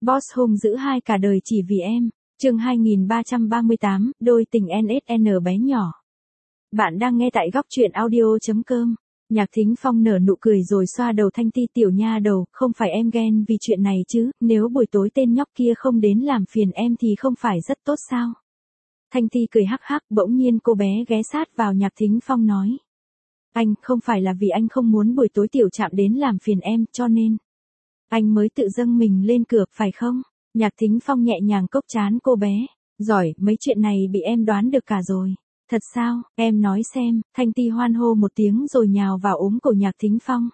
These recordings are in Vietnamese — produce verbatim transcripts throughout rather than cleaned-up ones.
Boss hung dữ hai cả đời chỉ vì em. Chương hai nghìn ba trăm ba mươi tám, đôi tình en ét en bé nhỏ. Bạn đang nghe tại góc truyện audio chấm com. Nhạc Thính Phong nở nụ cười rồi xoa đầu Thanh Ti. Tiểu nha đầu, không phải em ghen vì chuyện này chứ, nếu buổi tối tên nhóc kia không đến làm phiền em thì không phải rất tốt sao? Thanh Ti cười hắc hắc, bỗng nhiên cô bé ghé sát vào Nhạc Thính Phong nói. Anh, không phải là vì anh không muốn buổi tối Tiểu Trạm đến làm phiền em, cho nên anh mới tự dâng mình lên cược, phải không? Nhạc Thính Phong nhẹ nhàng cốc trán cô bé. Giỏi, mấy chuyện này bị em đoán được cả rồi. Thật sao, em nói xem. Thanh Ti hoan hô một tiếng rồi nhào vào ôm cổ Nhạc Thính Phong.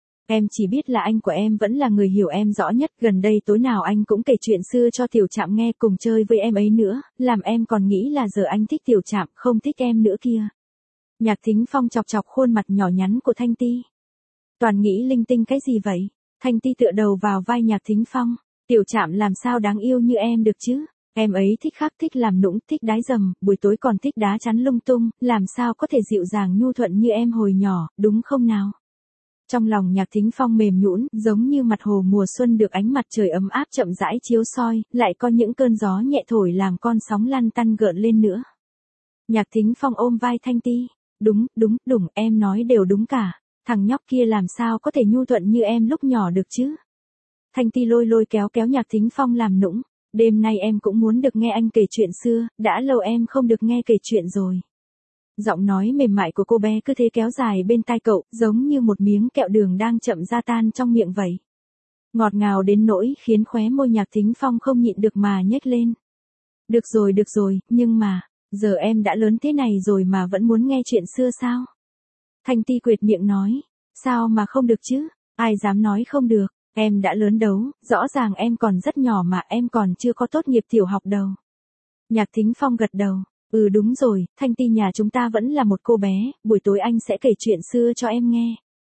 Em chỉ biết là anh của em vẫn là người hiểu em rõ nhất, gần đây tối nào anh cũng kể chuyện xưa cho Tiểu Trạm nghe, cùng chơi với em ấy nữa, làm em còn nghĩ là giờ anh thích Tiểu Trạm, không thích em nữa kia. Nhạc Thính Phong chọc chọc khuôn mặt nhỏ nhắn của Thanh Ti. Toàn nghĩ linh tinh cái gì vậy? Thanh Ti tựa đầu vào vai Nhạc Thính Phong. Tiểu Trạm làm sao đáng yêu như em được chứ? Em ấy thích khắc, thích làm nũng, thích đái dầm, buổi tối còn thích đá chắn lung tung, làm sao có thể dịu dàng nhu thuận như em hồi nhỏ, đúng không nào? Trong lòng Nhạc Thính Phong mềm nhũn, giống như mặt hồ mùa xuân được ánh mặt trời ấm áp chậm rãi chiếu soi, lại có những cơn gió nhẹ thổi làm con sóng lăn tăn gợn lên nữa. Nhạc Thính Phong ôm vai Thanh Ti. Đúng, đúng, đúng, em nói đều đúng cả. Thằng nhóc kia làm sao có thể nhu thuận như em lúc nhỏ được chứ? Thanh Ti lôi lôi kéo kéo Nhạc Thính Phong làm nũng. Đêm nay em cũng muốn được nghe anh kể chuyện xưa, đã lâu em không được nghe kể chuyện rồi. Giọng nói mềm mại của cô bé cứ thế kéo dài bên tai cậu, giống như một miếng kẹo đường đang chậm ra tan trong miệng vậy. Ngọt ngào đến nỗi khiến khóe môi Nhạc Thính Phong không nhịn được mà nhếch lên. Được rồi, được rồi, nhưng mà, giờ em đã lớn thế này rồi mà vẫn muốn nghe chuyện xưa sao? Thanh Ti quệt miệng nói. Sao mà không được chứ? Ai dám nói không được? Em đã lớn đấu, rõ ràng em còn rất nhỏ mà, em còn chưa có tốt nghiệp tiểu học đâu. Nhạc Thính Phong gật đầu. Ừ đúng rồi, Thanh Ti nhà chúng ta vẫn là một cô bé, buổi tối anh sẽ kể chuyện xưa cho em nghe.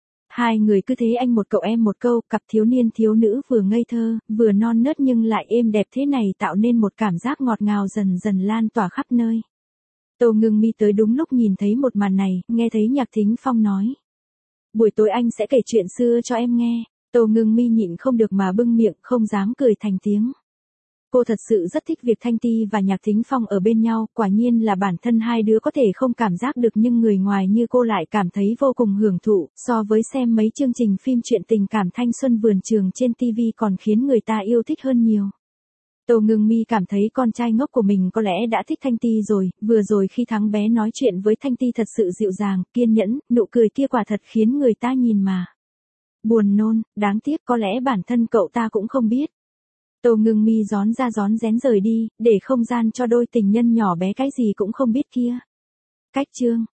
Hai người cứ thế anh một cậu em một câu, cặp thiếu niên thiếu nữ vừa ngây thơ, vừa non nớt nhưng lại êm đẹp thế này tạo nên một cảm giác ngọt ngào dần dần lan tỏa khắp nơi. Tô Ngưng Mi tới đúng lúc nhìn thấy một màn này, nghe thấy Nhạc Thính Phong nói. Buổi tối anh sẽ kể chuyện xưa cho em nghe. Tô Ngưng Mi nhịn không được mà bưng miệng, không dám cười thành tiếng. Cô thật sự rất thích việc Thanh Ti và Nhạc Thính Phong ở bên nhau, quả nhiên là bản thân hai đứa có thể không cảm giác được nhưng người ngoài như cô lại cảm thấy vô cùng hưởng thụ, so với xem mấy chương trình phim truyện tình cảm thanh xuân vườn trường trên ti vi còn khiến người ta yêu thích hơn nhiều. Tô Ngưng Mi cảm thấy con trai ngốc của mình có lẽ đã thích Thanh Ti rồi, vừa rồi khi thằng bé nói chuyện với Thanh Ti thật sự dịu dàng, kiên nhẫn, nụ cười kia quả thật khiến người ta nhìn mà buồn nôn, đáng tiếc có lẽ bản thân cậu ta cũng không biết. Tô Ngưng Mi rón ra rón rén rời đi, để không gian cho đôi tình nhân nhỏ bé cái gì cũng không biết kia. Cách chương